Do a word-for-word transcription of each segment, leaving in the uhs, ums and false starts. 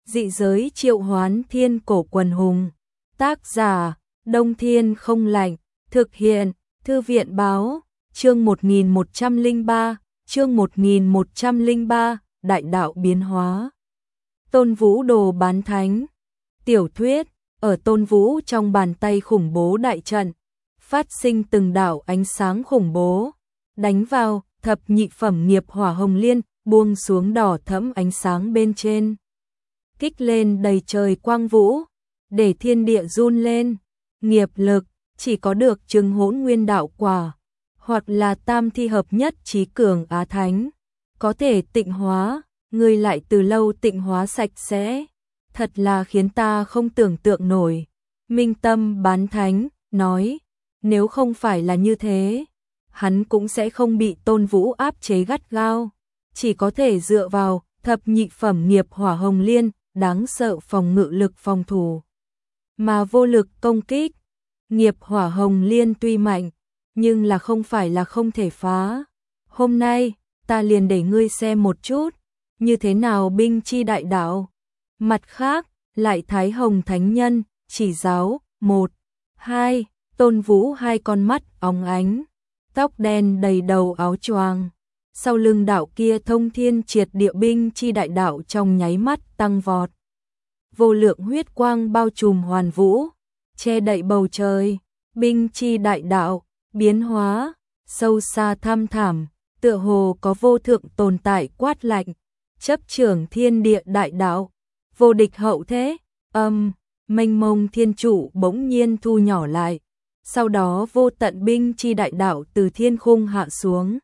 Dị giới triệu hoán thiên cổ quần hùng. Tác giả, Đông Thiên không lạnh. Thực hiện, Thư viện báo, chương một nghìn một trăm lẻ ba, chương một nghìn một trăm lẻ ba, Đại đạo biến hóa. Tôn Vũ đồ bán thánh. Tiểu thuyết, ở Tôn Vũ trong bàn tay khủng bố đại trận, phát sinh từng đạo ánh sáng khủng bố, đánh vào, thập nhị phẩm nghiệp hỏa hồng liên, buông xuống đỏ thẫm ánh sáng bên trên. Kích lên đầy trời quang vũ, để thiên địa run lên, nghiệp lực, chỉ có được chứng hỗn nguyên đạo quả, hoặc là tam thi hợp nhất trí cường á thánh, có thể tịnh hóa, người lại từ lâu tịnh hóa sạch sẽ, thật là khiến ta không tưởng tượng nổi. Minh Tâm bán thánh, nói, nếu không phải là như thế, hắn cũng sẽ không bị Tôn Vũ áp chế gắt gao, chỉ có thể dựa vào thập nhị phẩm nghiệp hỏa hồng liên, đáng sợ phòng ngự lực phòng thủ, mà vô lực công kích. Nghiệp hỏa hồng liên tuy mạnh, nhưng là không phải là không thể phá. Hôm nay, ta liền để ngươi xem một chút, như thế nào binh chi đại đạo. Mặt khác, lại Thái Hồng Thánh Nhân, chỉ giáo, một, hai, Tôn Vũ hai con mắt óng ánh, tóc đen đầy đầu áo choàng. Sau lưng đạo kia thông thiên triệt địa binh chi đại đạo trong nháy mắt tăng vọt. Vô lượng huyết quang bao trùm hoàn vũ, che đậy bầu trời, binh chi đại đạo, biến hóa, sâu xa thăm thẳm, tựa hồ có vô thượng tồn tại quát lạnh, chấp trưởng thiên địa đại đạo, vô địch hậu thế, âm, mênh mông thiên trụ bỗng nhiên thu nhỏ lại, sau đó vô tận binh chi đại đạo từ thiên khung hạ xuống,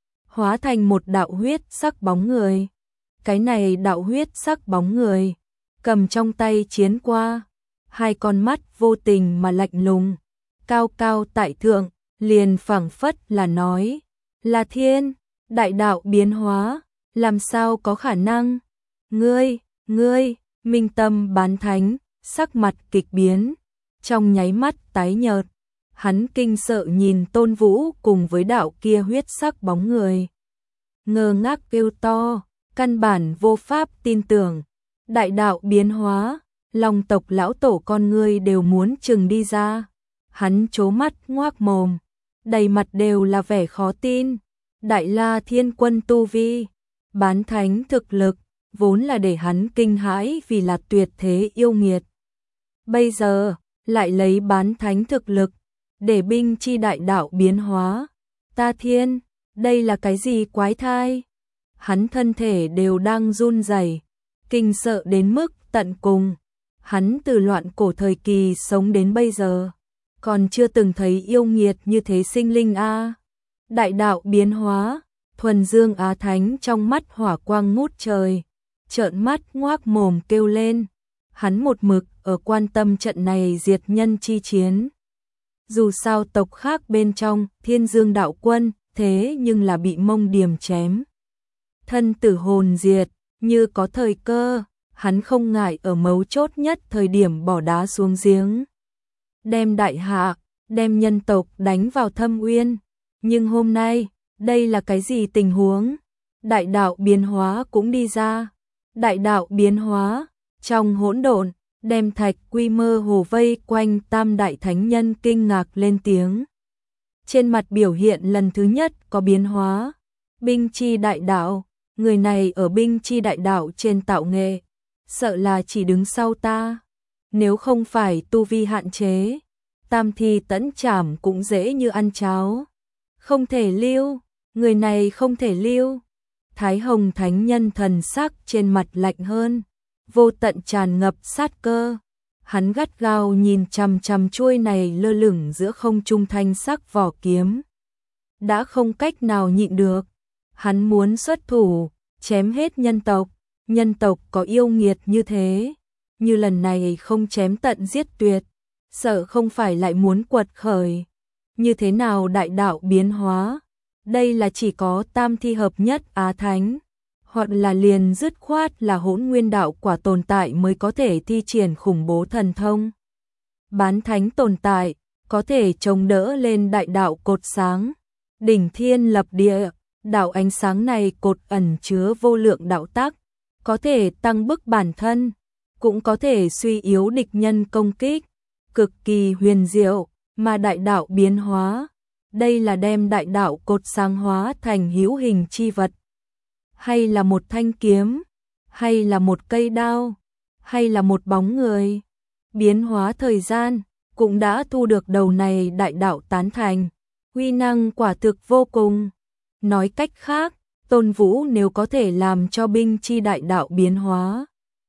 hóa thành một đạo huyết sắc bóng người. Cái này đạo huyết sắc bóng người, cầm trong tay chiến qua, hai con mắt vô tình mà lạnh lùng, cao cao tại thượng, liền phảng phất là nói, là thiên, đại đạo biến hóa, làm sao có khả năng? Ngươi, ngươi, Minh Tâm bán thánh, sắc mặt kịch biến, trong nháy mắt tái nhợt, hắn kinh sợ nhìn Tôn Vũ cùng với đạo kia huyết sắc bóng người. Ngơ ngác kêu to, căn bản vô pháp tin tưởng, đại đạo biến hóa, Long tộc lão tổ con ngươi đều muốn trừng đi ra. Hắn trố mắt ngoác mồm, đầy mặt đều là vẻ khó tin. Đại La Thiên Quân tu vi, bán thánh thực lực, vốn là để hắn kinh hãi vì là tuyệt thế yêu nghiệt. Bây giờ, lại lấy bán thánh thực lực, để binh chi đại đạo biến hóa. Ta thiên, đây là cái gì quái thai? Hắn thân thể đều đang run rẩy, kinh sợ đến mức tận cùng. Hắn từ loạn cổ thời kỳ sống đến bây giờ, còn chưa từng thấy yêu nghiệt như thế sinh linh a. Đại đạo biến hóa, thuần dương á thánh trong mắt hỏa quang ngút trời, trợn mắt ngoác mồm kêu lên. Hắn một mực ở quan tâm trận này diệt nhân chi chiến. Dù sao tộc khác bên trong Thiên Dương đạo quân, thế nhưng là bị Mông Điềm chém thân tử hồn diệt, như có thời cơ, hắn không ngại ở mấu chốt nhất thời điểm bỏ đá xuống giếng, đem đại hạ, đem nhân tộc đánh vào thâm uyên. Nhưng hôm nay, đây là cái gì tình huống? Đại đạo biến hóa cũng đi ra. Đại đạo biến hóa, trong hỗn độn, đem Thạch Quy mơ hồ vây quanh tam đại thánh nhân kinh ngạc lên tiếng. Trên mặt biểu hiện lần thứ nhất có biến hóa. Binh chi đại đạo, người này ở binh chi đại đạo trên tạo nghệ, sợ là chỉ đứng sau ta. Nếu không phải tu vi hạn chế, tam thi tẫn trảm cũng dễ như ăn cháo. Không thể lưu, người này không thể lưu. Thái Hồng Thánh Nhân thần sắc trên mặt lạnh hơn, vô tận tràn ngập sát cơ. Hắn gắt gao nhìn chằm chằm chuôi này lơ lửng giữa không trung thanh sắc vỏ kiếm. Đã không cách nào nhịn được, hắn muốn xuất thủ, chém hết nhân tộc. Nhân tộc có yêu nghiệt như thế, như lần này không chém tận giết tuyệt, sợ không phải lại muốn quật khởi. Như thế nào đại đạo biến hóa? Đây là chỉ có tam thi hợp nhất á thánh, hoặc là liền dứt khoát là hỗn nguyên đạo quả tồn tại mới có thể thi triển khủng bố thần thông. Bán thánh tồn tại, có thể chống đỡ lên đại đạo cột sáng, đỉnh thiên lập địa, đạo ánh sáng này cột ẩn chứa vô lượng đạo tắc, có thể tăng bức bản thân, cũng có thể suy yếu địch nhân công kích, cực kỳ huyền diệu, mà đại đạo biến hóa, đây là đem đại đạo cột sáng hóa thành hữu hình chi vật, hay là một thanh kiếm, hay là một cây đao, hay là một bóng người, biến hóa thời gian, cũng đã thu được đầu này đại đạo tán thành, uy năng quả thực vô cùng. Nói cách khác, Tôn Vũ nếu có thể làm cho binh chi đại đạo biến hóa,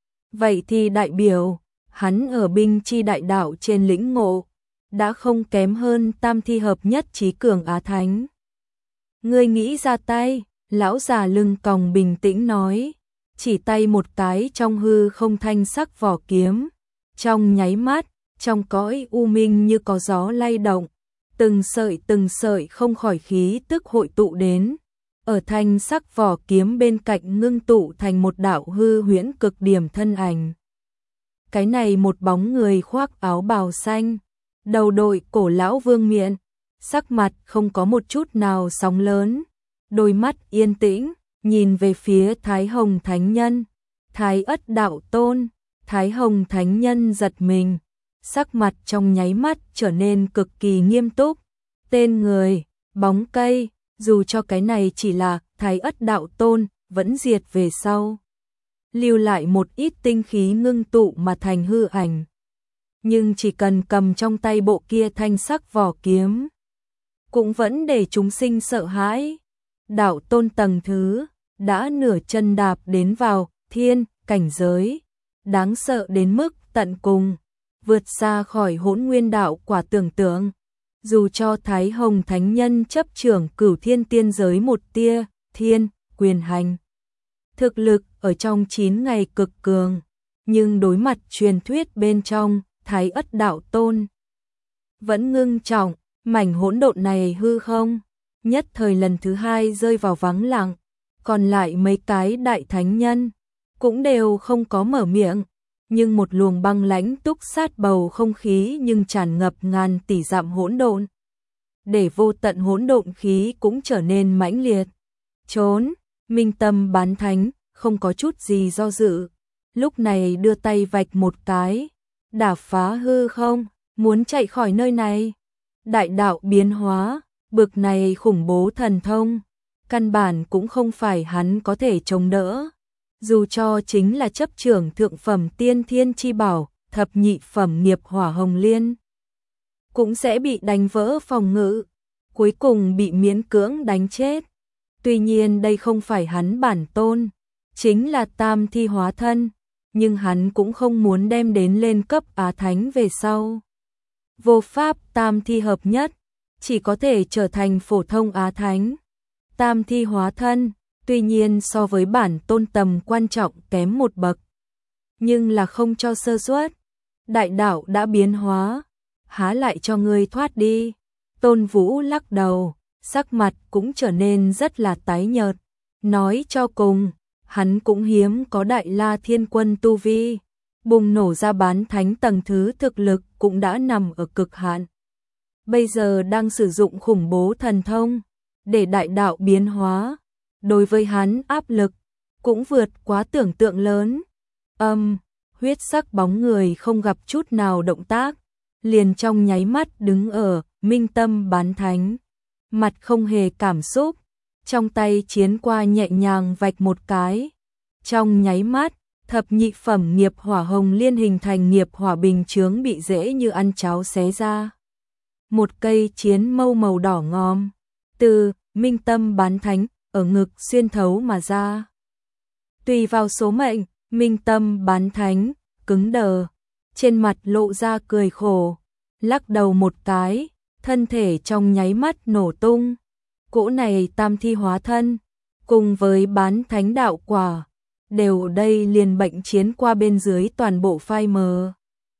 vậy thì đại biểu, hắn ở binh chi đại đạo trên lĩnh ngộ, đã không kém hơn tam thi hợp nhất trí cường Á Thánh. Ngươi nghĩ ra tay, lão già lưng còng bình tĩnh nói, chỉ tay một cái trong hư không thanh sắc vỏ kiếm, trong nháy mắt, trong cõi u minh như có gió lay động, từng sợi từng sợi không khỏi khí tức hội tụ đến, ở thanh sắc vỏ kiếm bên cạnh ngưng tụ thành một đạo hư huyễn cực điểm thân ảnh. Cái này một bóng người khoác áo bào xanh, đầu đội cổ lão vương miện, sắc mặt không có một chút nào sóng lớn, đôi mắt yên tĩnh, nhìn về phía Thái Hồng Thánh Nhân, Thái Ất Đạo Tôn. Thái Hồng Thánh Nhân giật mình, sắc mặt trong nháy mắt trở nên cực kỳ nghiêm túc, tên người, bóng cây, dù cho cái này chỉ là Thái Ất Đạo Tôn, vẫn diệt về sau, lưu lại một ít tinh khí ngưng tụ mà thành hư ảnh. Nhưng chỉ cần cầm trong tay bộ kia thanh sắc vỏ kiếm, cũng vẫn để chúng sinh sợ hãi. Đạo Tôn tầng thứ, đã nửa chân đạp đến vào thiên cảnh giới, đáng sợ đến mức tận cùng, vượt xa khỏi hỗn nguyên đạo quả tưởng tượng. Dù cho Thái Hồng Thánh Nhân chấp trưởng cửu thiên tiên giới một tia, thiên, quyền hành. Thực lực ở trong chín ngày cực cường, nhưng đối mặt truyền thuyết bên trong, Thái Ất Đạo Tôn vẫn ngưng trọng, mảnh hỗn độn này hư không, nhất thời lần thứ hai rơi vào vắng lặng, còn lại mấy cái đại thánh nhân cũng đều không có mở miệng, nhưng một luồng băng lãnh túc sát bầu không khí nhưng tràn ngập ngàn tỷ dặm hỗn độn, để vô tận hỗn độn khí cũng trở nên mãnh liệt. Trốn, Minh Tâm Bán Thánh không có chút gì do dự, lúc này đưa tay vạch một cái, đả phá hư không, muốn chạy khỏi nơi này. Đại đạo biến hóa, bực này khủng bố thần thông, căn bản cũng không phải hắn có thể chống đỡ. Dù cho chính là chấp trưởng thượng phẩm tiên thiên chi bảo, thập nhị phẩm nghiệp hỏa hồng liên, cũng sẽ bị đánh vỡ phòng ngự, cuối cùng bị miễn cưỡng đánh chết. Tuy nhiên đây không phải hắn bản tôn, chính là tam thi hóa thân, nhưng hắn cũng không muốn đem đến lên cấp Á Thánh về sau. Vô pháp tam thi hợp nhất, chỉ có thể trở thành phổ thông Á Thánh. Tam thi hóa thân, tuy nhiên so với bản tôn tầm quan trọng kém một bậc, nhưng là không cho sơ suất. Đại đạo đã biến hóa, há lại cho ngươi thoát đi. Tôn Vũ lắc đầu, sắc mặt cũng trở nên rất là tái nhợt. Nói cho cùng, hắn cũng hiếm có Đại La Thiên Quân tu vi, bùng nổ ra bán thánh tầng thứ thực lực cũng đã nằm ở cực hạn. Bây giờ đang sử dụng khủng bố thần thông để đại đạo biến hóa, đối với hắn áp lực cũng vượt quá tưởng tượng lớn. Âm, huyết sắc bóng người không gặp chút nào động tác, liền trong nháy mắt đứng ở Minh Tâm Bán Thánh, mặt không hề cảm xúc, trong tay chiến qua nhẹ nhàng vạch một cái. Trong nháy mắt, thập nhị phẩm nghiệp hỏa hồng liên hình thành nghiệp hỏa bình chướng bị dễ như ăn cháo xé ra. Một cây chiến mâu màu đỏ ngòm, từ Minh Tâm Bán Thánh ở ngực xuyên thấu mà ra. Tùy vào số mệnh, Minh Tâm Bán Thánh cứng đờ, trên mặt lộ ra cười khổ, lắc đầu một cái, thân thể trong nháy mắt nổ tung. Cỗ này tam thi hóa thân, cùng với bán thánh đạo quả, đều ở đây liền bệnh chiến qua bên dưới toàn bộ phai mờ.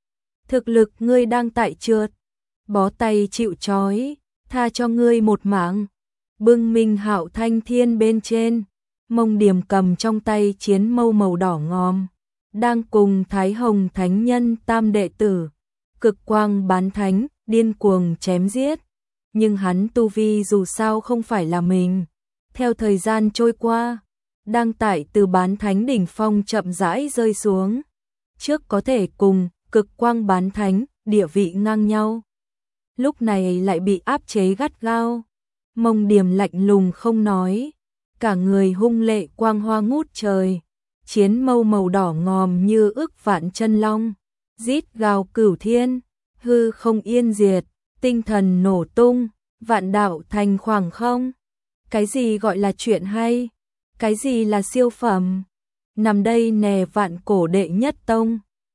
Thực lực ngươi đang tại trượt, bó tay chịu trói, tha cho ngươi một mạng. Bưng Minh Hạo Thanh Thiên bên trên, Mông Điểm cầm trong tay chiến mâu màu đỏ ngòm, đang cùng Thái Hồng Thánh Nhân tam đệ tử, cực quang bán thánh, điên cuồng chém giết. Nhưng hắn tu vi dù sao không phải là mình. Theo thời gian trôi qua, đang tại từ bán thánh đỉnh phong chậm rãi rơi xuống. trước có thể cùng cực quang bán thánh, địa vị ngang nhau. Lúc này lại bị áp chế gắt gao. Mông Điểm lạnh lùng không nói, cả người hung lệ quang hoa ngút trời, chiến mâu màu đỏ ngòm như ức vạn chân long, rít gào cửu thiên, hư không yên diệt, tinh thần nổ tung, vạn đạo thành khoảng không. Cái gì gọi là chuyện hay? Cái gì là siêu phẩm? Nằm đây nè vạn cổ đệ nhất tông.